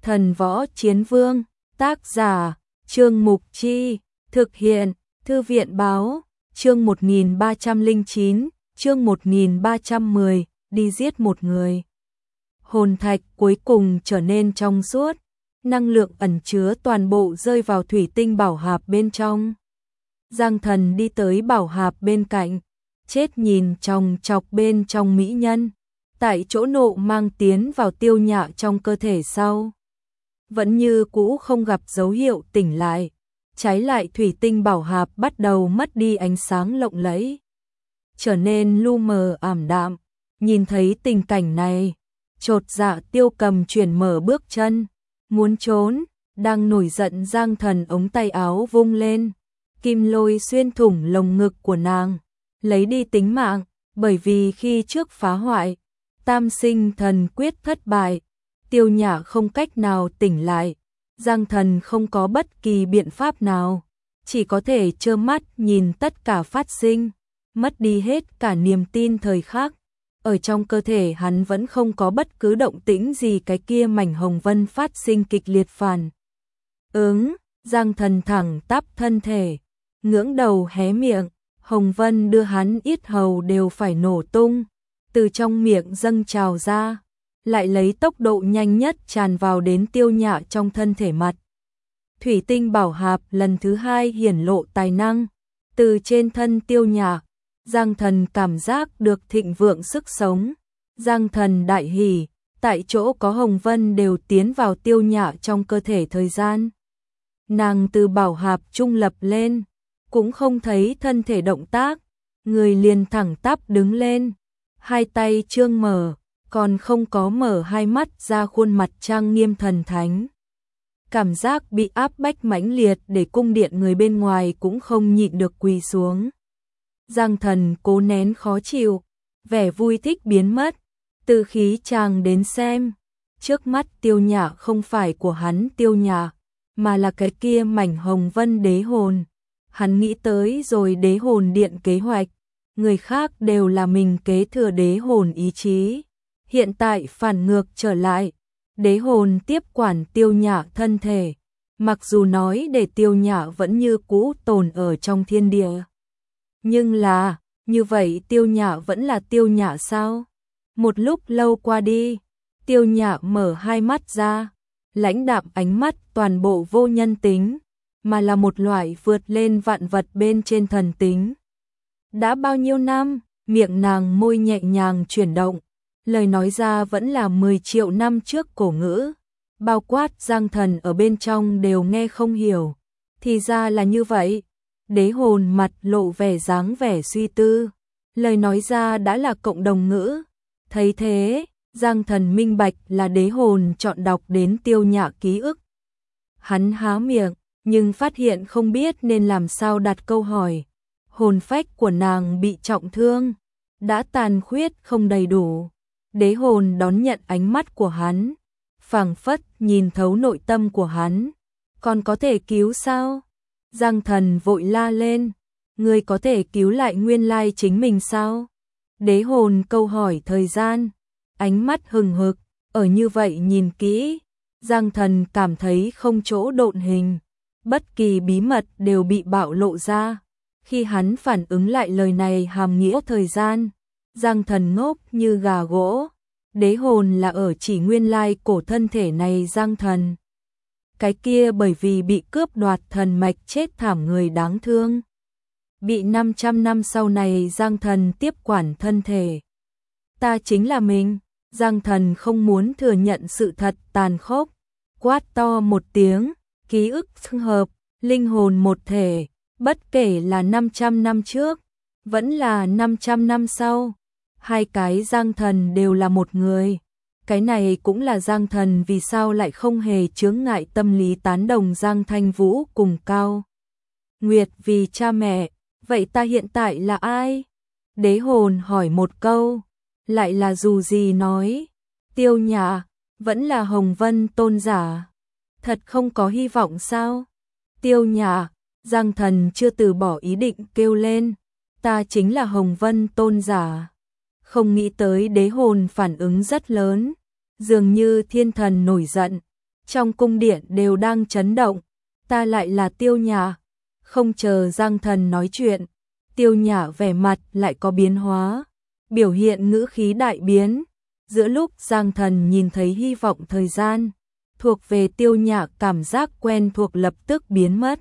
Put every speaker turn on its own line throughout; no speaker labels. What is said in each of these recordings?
Thần Võ Chiến Vương, tác giả, Trương Mục Chi, thực hiện, Thư viện Báo, chương 1309, chương 1310, đi giết một người. Hồn thạch cuối cùng trở nên trong suốt, năng lượng ẩn chứa toàn bộ rơi vào thủy tinh bảo hạp bên trong. Giang Thần đi tới bảo hạp bên cạnh, chết nhìn chòng chọc bên trong mỹ nhân, tại chỗ nộ mang tiến vào Tiêu Nhạ trong cơ thể sau. Vẫn như cũ không gặp dấu hiệu tỉnh lại, trái lại thủy tinh bảo hạp bắt đầu mất đi ánh sáng lộng lẫy, trở nên lu mờ ảm đạm. Nhìn thấy tình cảnh này, chột dạ Tiêu Cầm chuyển mở bước chân, muốn trốn, đang nổi giận Giang Thần ống tay áo vung lên, kim lôi xuyên thủng lồng ngực của nàng, lấy đi tính mạng, bởi vì khi trước phá hoại, Tam Sinh Thần Quyết thất bại, Tiêu Nhạ không cách nào tỉnh lại, Giang Thần không có bất kỳ biện pháp nào, chỉ có thể trơ mắt nhìn tất cả phát sinh, mất đi hết cả niềm tin thời khắc. Ở trong cơ thể hắn vẫn không có bất cứ động tĩnh gì, cái kia mảnh hồng vân phát sinh kịch liệt phản ứng. Giang Thần thẳng tắp thân thể, ngưỡng đầu hé miệng, hồng vân đưa hắn yết hầu đều phải nổ tung, từ trong miệng dâng trào ra, lại lấy tốc độ nhanh nhất tràn vào đến Tiêu Nhạ trong thân thể mặt. Thủy tinh bảo hạp lần thứ hai hiển lộ tài năng, từ trên thân Tiêu Nhạ, Giang Thần cảm giác được thịnh vượng sức sống. Giang Thần đại hỉ, tại chỗ có hồng vân đều tiến vào Tiêu Nhạ trong cơ thể thời gian. Nàng từ bảo hạp trung lập lên, cũng không thấy thân thể động tác, người liền thẳng tắp đứng lên, hai tay trương mở, còn không có mở hai mắt ra, khuôn mặt trang nghiêm thần thánh. Cảm giác bị áp bách mãnh liệt để cung điện người bên ngoài cũng không nhịn được quỳ xuống. Giang Thần cố nén khó chịu, vẻ vui thích biến mất, từ khí chàng đến xem, trước mắt Tiêu Nhạ không phải của hắn Tiêu Nhạ, mà là cái kia mảnh hồng vân đế hồn. Hắn nghĩ tới rồi đế hồn điện kế hoạch, người khác đều là mình kế thừa đế hồn ý chí, hiện tại phản ngược trở lại, đế hồn tiếp quản Tiêu Nhạ thân thể, mặc dù nói để Tiêu Nhạ vẫn như cũ tồn ở trong thiên địa. Nhưng là, như vậy Tiêu Nhạ vẫn là Tiêu Nhạ sao? Một lúc lâu qua đi, Tiêu Nhạ mở hai mắt ra, lãnh đạm ánh mắt toàn bộ vô nhân tính, mà là một loại vượt lên vạn vật bên trên thần tính. Đã bao nhiêu năm, miệng nàng môi nhẹ nhàng chuyển động, lời nói ra vẫn là 10 triệu năm trước cổ ngữ, bao quát Giang Thần ở bên trong đều nghe không hiểu. Thì ra là như vậy. Đế hồn mặt lộ vẻ dáng vẻ suy tư, lời nói ra đã là cộng đồng ngữ. Thấy thế, Giang Thần minh bạch là đế hồn chọn đọc đến Tiêu Nhạ ký ức. Hắn há miệng, nhưng phát hiện không biết nên làm sao đặt câu hỏi. Hồn phách của nàng bị trọng thương, đã tàn khuyết không đầy đủ. Đế hồn đón nhận ánh mắt của hắn, phảng phất nhìn thấu nội tâm của hắn. Còn có thể cứu sao? Giang Thần vội la lên, ngươi có thể cứu lại nguyên lai chính mình sao? Đế hồn câu hỏi thời gian, ánh mắt hừng hực, ở như vậy nhìn kỹ, Giang Thần cảm thấy không chỗ độn hình, bất kỳ bí mật đều bị bạo lộ ra. Khi hắn phản ứng lại lời này hàm nghĩa thời gian, Giang Thần ngốc như gà gỗ, đế hồn là ở chỉ nguyên lai cổ thân thể này Giang Thần. Cái kia bởi vì bị cướp đoạt thần mạch chết thảm người đáng thương. Bị 500 năm sau này Giang Thần tiếp quản thân thể. Ta chính là mình. Giang Thần không muốn thừa nhận sự thật tàn khốc. Quát to một tiếng, ký ức hợp, linh hồn một thể. Bất kể là 500 năm trước, vẫn là 500 năm sau. Hai cái Giang Thần đều là một người. Cái này cũng là Giang Thần vì sao lại không hề chướng ngại tâm lý tán đồng Giang Thanh Vũ cùng Cao Nguyệt vì cha mẹ. Vậy ta hiện tại là ai? Đế hồn hỏi một câu, lại là dù gì nói. Tiêu Nhạ, vẫn là Hồng Vân tôn giả. Thật không có hy vọng sao? Tiêu Nhạ, Giang Thần chưa từ bỏ ý định kêu lên. Ta chính là Hồng Vân tôn giả. Không nghĩ tới đế hồn phản ứng rất lớn, dường như thiên thần nổi giận, trong cung điện đều đang chấn động. Ta lại là Tiêu Nhã. Không chờ Giang Thần nói chuyện, Tiêu Nhã vẻ mặt lại có biến hóa, biểu hiện ngữ khí đại biến. Giữa lúc Giang Thần nhìn thấy hy vọng thời gian thuộc về Tiêu Nhã, cảm giác quen thuộc lập tức biến mất.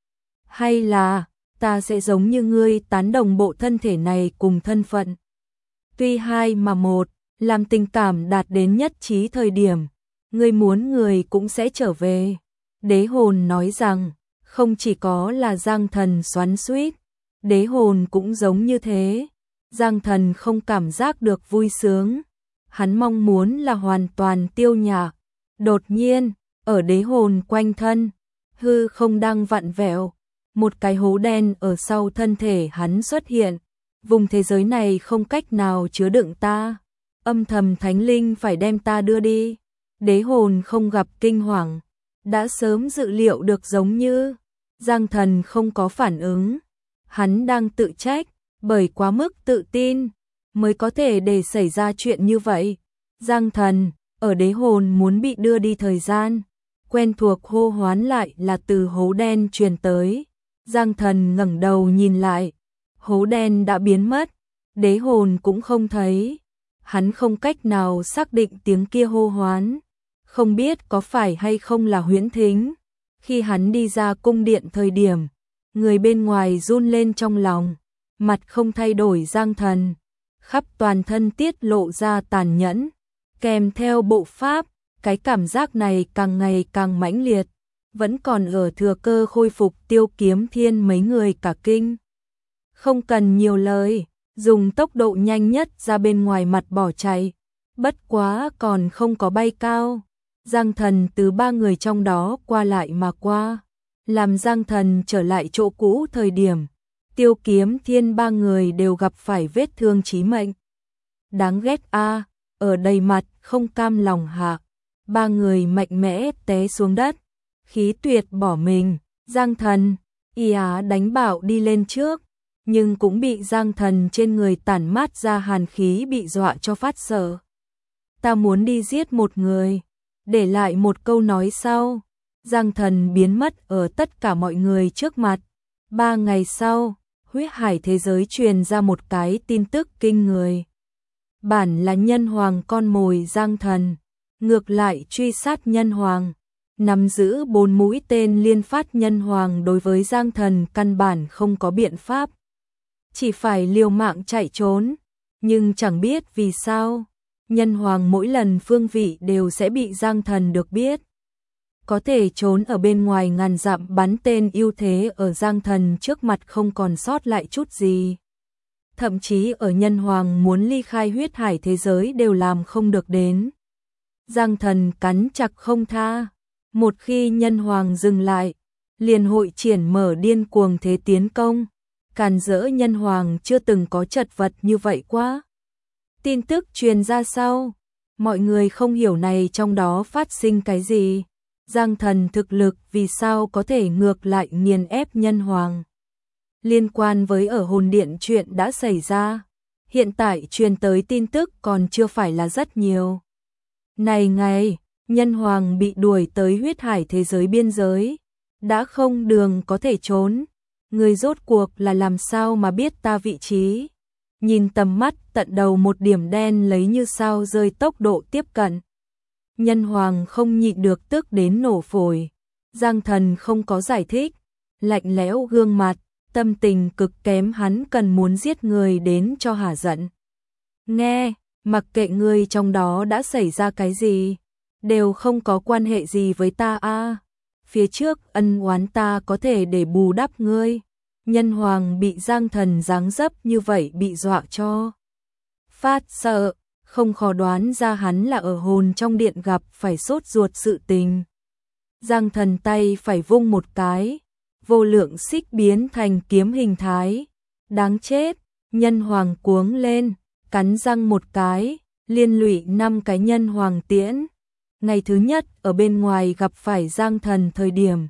Hay là ta sẽ giống như ngươi tán đồng bộ thân thể này cùng thân phận? Tuy hai mà một, làm tình cảm đạt đến nhất trí thời điểm, ngươi muốn người cũng sẽ trở về. Đế hồn nói rằng, không chỉ có là Giang Thần xoắn xuýt, đế hồn cũng giống như thế. Giang Thần không cảm giác được vui sướng, hắn mong muốn là hoàn toàn Tiêu Nhã. Đột nhiên, ở đế hồn quanh thân, hư không đang vặn vẹo, một cái hố đen ở sau thân thể hắn xuất hiện. Vùng thế giới này không cách nào chứa đựng ta, âm thầm thánh linh phải đem ta đưa đi. Đế hồn không gặp kinh hoàng, đã sớm dự liệu được giống như. Giang Thần không có phản ứng, hắn đang tự trách, bởi quá mức tự tin mới có thể để xảy ra chuyện như vậy. Giang Thần, ở đế hồn muốn bị đưa đi thời gian, quen thuộc hô hoán lại là từ hố đen truyền tới. Giang Thần ngẩng đầu nhìn lại, hố đen đã biến mất, đế hồn cũng không thấy. Hắn không cách nào xác định tiếng kia hô hoán, không biết có phải hay không là huyễn thính. Khi hắn đi ra cung điện thời điểm, người bên ngoài run lên trong lòng, mặt không thay đổi Giang Thần, khắp toàn thân tiết lộ ra tàn nhẫn, kèm theo bộ pháp, cái cảm giác này càng ngày càng mãnh liệt, vẫn còn ở thừa cơ khôi phục Tiêu Kiếm Thiên mấy người cả kinh. Không cần nhiều lời, dùng tốc độ nhanh nhất ra bên ngoài mặt bỏ chạy, bất quá còn không có bay cao. Giang Thần từ ba người trong đó qua lại mà qua, làm Giang Thần trở lại chỗ cũ thời điểm, Tiêu Kiếm Thiên ba người đều gặp phải vết thương chí mệnh. Đáng ghét a, ở đầy mặt không cam lòng hạ, ba người mạnh mẽ té xuống đất, khí tuyệt bỏ mình. Giang Thần, y á đánh bảo đi lên trước, nhưng cũng bị Giang Thần trên người tản mát ra hàn khí bị dọa cho phát sợ. Ta muốn đi giết một người, để lại một câu nói sau. Giang Thần biến mất ở tất cả mọi người trước mặt. 3 ngày sau, huyết hải thế giới truyền ra một cái tin tức kinh người. Bản là nhân hoàng con mồi Giang Thần, ngược lại truy sát nhân hoàng, nắm giữ 4 mũi tên liên phát. Nhân hoàng đối với Giang Thần căn bản không có biện pháp, chỉ phải liều mạng chạy trốn, nhưng chẳng biết vì sao, nhân hoàng mỗi lần phương vị đều sẽ bị Giang Thần được biết. Có thể trốn ở bên ngoài ngàn dặm bắn tên ưu thế ở Giang Thần trước mặt không còn sót lại chút gì. Thậm chí ở nhân hoàng muốn ly khai huyết hải thế giới đều làm không được đến. Giang Thần cắn chặt không tha, một khi nhân hoàng dừng lại, liền hội triển mở điên cuồng thế tiến công, càn rỡ nhân hoàng chưa từng có chật vật như vậy quá. Tin tức truyền ra sau, mọi người không hiểu này trong đó phát sinh cái gì. Giang Thần thực lực vì sao có thể ngược lại nghiền ép nhân hoàng. Liên quan với ở hồn điện chuyện đã xảy ra, hiện tại truyền tới tin tức còn chưa phải là rất nhiều. Này ngày, nhân hoàng bị đuổi tới huyết hải thế giới biên giới, đã không đường có thể trốn. Người rốt cuộc là làm sao mà biết ta vị trí? Nhìn tầm mắt tận đầu một điểm đen lấy như sao rơi tốc độ tiếp cận. Nhân hoàng không nhịn được tức đến nổ phổi. Giang Thần không có giải thích, lạnh lẽo gương mặt, tâm tình cực kém. Hắn cần muốn giết người đến cho hả giận. Nghe, mặc kệ ngươi trong đó đã xảy ra cái gì, đều không có quan hệ gì với ta a. Phía trước ân oán ta có thể để bù đắp ngươi. Nhân hoàng bị Giang Thần giáng dấp như vậy bị dọa cho phát sợ, không khó đoán ra hắn là ở hồn trong điện gặp phải sốt ruột sự tình. Giang Thần tay phải vung một cái, vô lượng xích biến thành kiếm hình thái. Đáng chết, nhân hoàng cuống lên, cắn răng một cái, liên lụy 5 cái nhân hoàng tiễn. Ngày thứ nhất ở bên ngoài gặp phải Giang Thần thời điểm,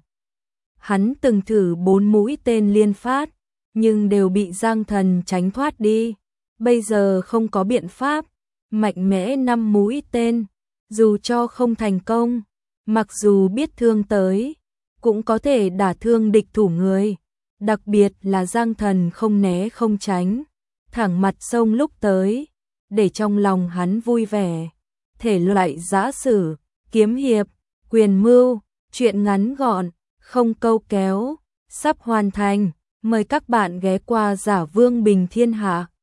hắn từng thử 4 mũi tên liên phát, nhưng đều bị Giang Thần tránh thoát đi. Bây giờ không có biện pháp, mạnh mẽ 5 mũi tên, dù cho không thành công, mặc dù biết thương tới, cũng có thể đả thương địch thủ người, đặc biệt là Giang Thần không né không tránh, thẳng mặt sông lúc tới, để trong lòng hắn vui vẻ. Thể loại giã sử, kiếm hiệp, quyền mưu, truyện ngắn gọn, không câu kéo, sắp hoàn thành, mời các bạn ghé qua Giả Vương Bình Thiên Hạ.